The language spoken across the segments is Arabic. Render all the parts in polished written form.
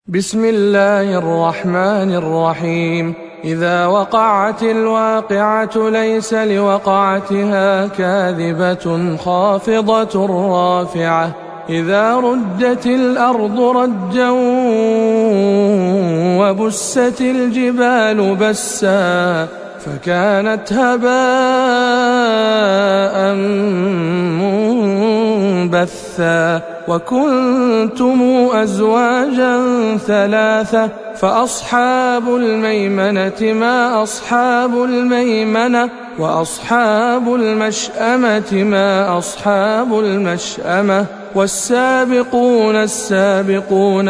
بسم الله الرحمن الرحيم. إذا وقعت الواقعة ليس لوقعتها كاذبة خافضة رافعة. إذا رجت الأرض رجا وبست الجبال بسا فكانت هباء منبثا وكنتم أزواجا ثلاثة فأصحاب الميمنة ما أصحاب الميمنة وأصحاب المشأمة ما أصحاب المشأمة والسابقون السابقون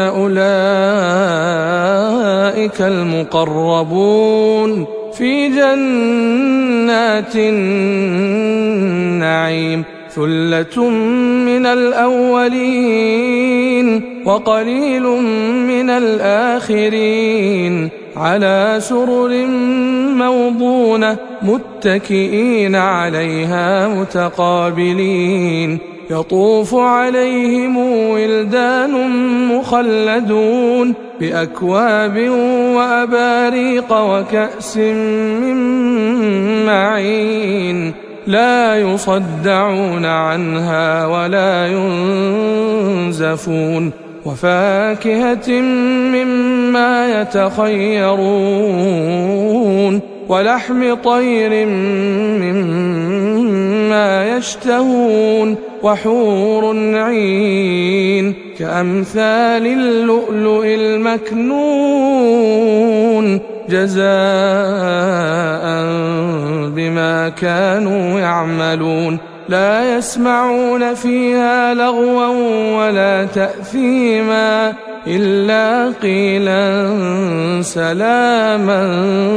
أولئك المقربون في جنات النعيم. ثلة من الأولين وقليل من الآخرين على سرر موضونة متكئين عليها متقابلين. يطوف عليهم ولدان مخلدون بأكواب وأباريق وكأس من معين لا يصدعون عنها ولا ينزفون وفاكهة مما يتخيرون ولحم طير مما يشتهون وحور عين كأمثال اللؤلؤ المكنون جزاء بما كانوا يعملون. لا يسمعون فيها لغوا ولا تأثيما إلا قيلا سلاما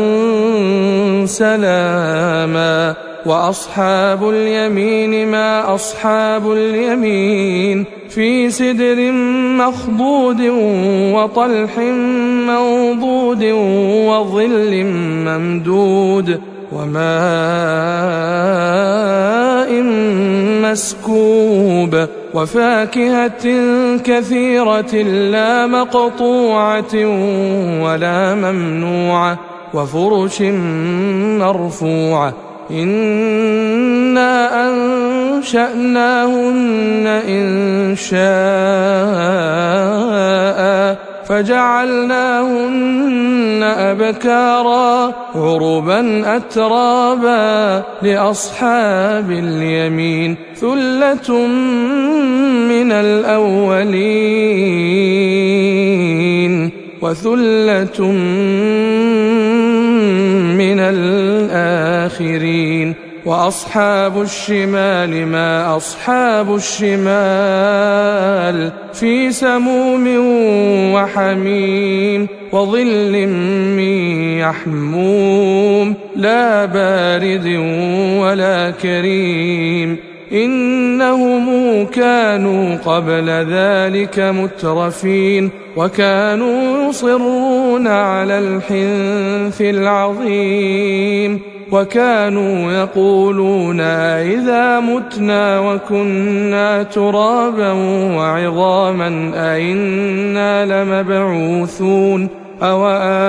سلاما. وأصحاب اليمين ما أصحاب اليمين في سدر مخضود وطلح منضود وظل ممدود وماء مسكوب وفاكهة كثيرة لا مقطوعة ولا ممنوعة وفرش مرفوعة. إنا أنشأناهن إنشاء فجعلناهن أبكارا عربا أترابا لأصحاب اليمين. ثلة من الأولين وثلة من الآخرين. وأصحاب الشمال ما أصحاب الشمال في سموم وحميم وظل من يحموم لا بارد ولا كريم. إنهم كانوا قبل ذلك مترفين وكانوا يصرون على الحنث العظيم وكانوا يقولون إذا متنا وكنا ترابا وعظاما أئنا لمبعوثون أو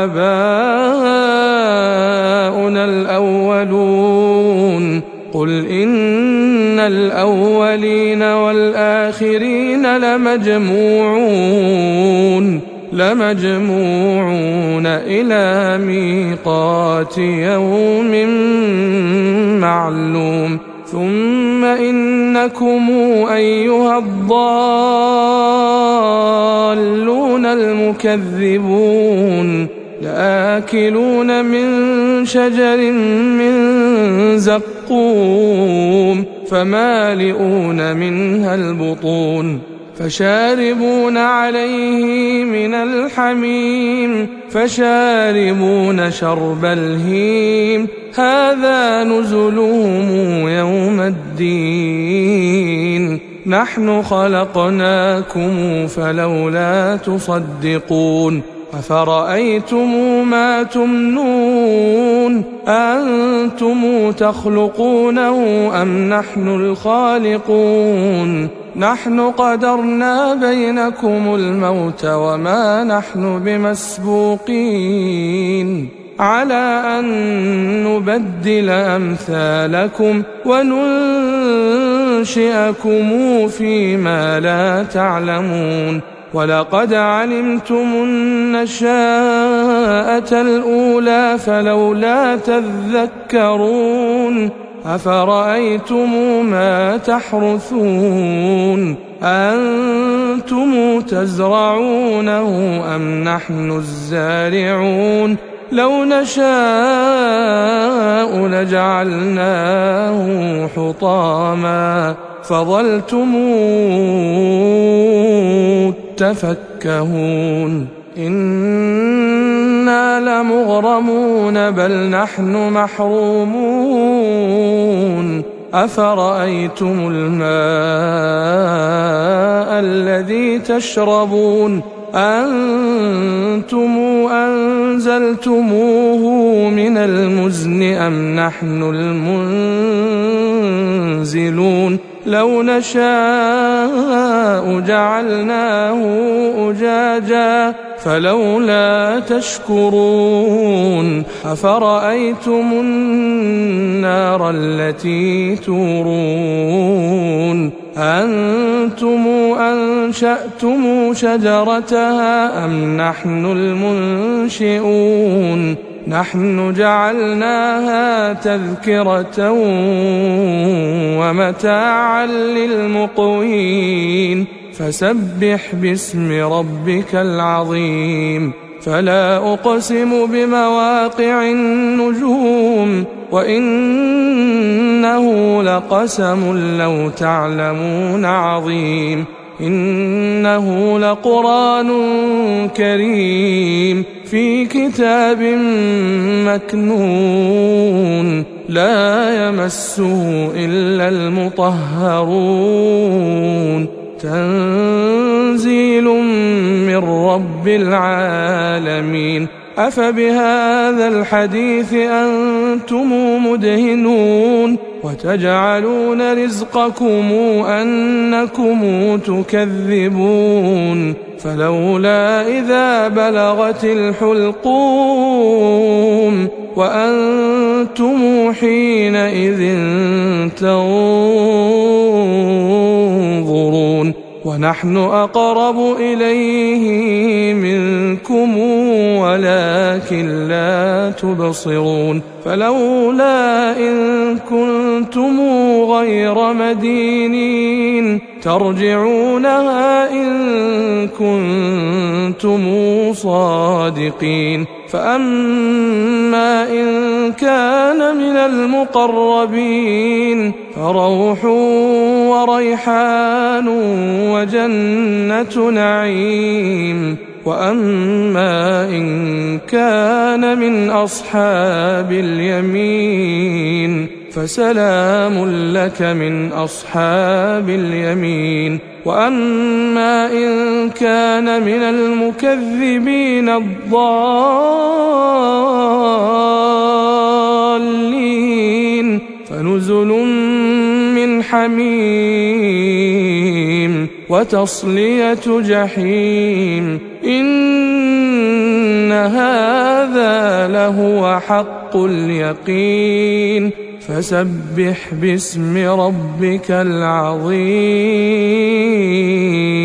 آباؤنا الأولون. قل إن الأولين والآخرين لمجموعون إلى ميقات يوم معلوم. ثم إنكم أيها الضالون المكذبون لآكلون من شجر من زقوم فمالئون منها البطون فشاربون عليه من الحميم فشاربون شرب الهيم. هذا نزلهم يوم الدين. نحن خلقناكم فلولا تصدقون. أفرأيتم ما تمنون أنتم تخلقونه أم نحن الخالقون نحن قدرنا بينكم الموت وما نحن بمسبوقين على أن نبدل أمثالكم وننشئكم فيما لا تعلمون ولقد علمتم النشاءة الأولى فلولا تذكرون أفرأيتم ما تحرثون أنتم تزرعونه أم نحن الزارعون لو نشاء لجعلناه حطاما فظلتم تفكهون إنا لمغرمون بل نحن محرومون أفرأيتم الماء الذي تشربون أنتم أنزلتموه من المزن أم نحن المنزلون لو نشاء جعلناه أجاجا فلولا تشكرون أفرأيتم النار التي تورون أنتم أنشأتم شجرتها أم نحن المنشئون نحن جعلناها تذكرة ومتاعا للمقوين فسبح باسم ربك العظيم فلا أقسم بمواقع النجوم وإنه لقسم لو تعلمون عظيم إنه لقرآن كريم في كتاب مكنون لا يمسه إلا المطهرون تنزيل من رب العالمين أفبهذا الحديث أنتم مدهنون وتجعلون رزقكم أنكم تكذبون فلولا إذا بلغت الحلقوم وأنتم حينئذ تنظرون ونحن أقرب إليه منكم ولكن لا تبصرون فلولا إن كنتم غير مدينين ترجعونها إن كنتم صادقين فأما إن كان من المقربين فروح وريحان وجنة نعيم وأما إن كان من أصحاب اليمين فسلام لك من أصحاب اليمين وأما إن كان من المكذبين الضالين فنزل من حميم وتصلية جحيم إن هذا لهو حق اليقين فسبح باسم ربك العظيم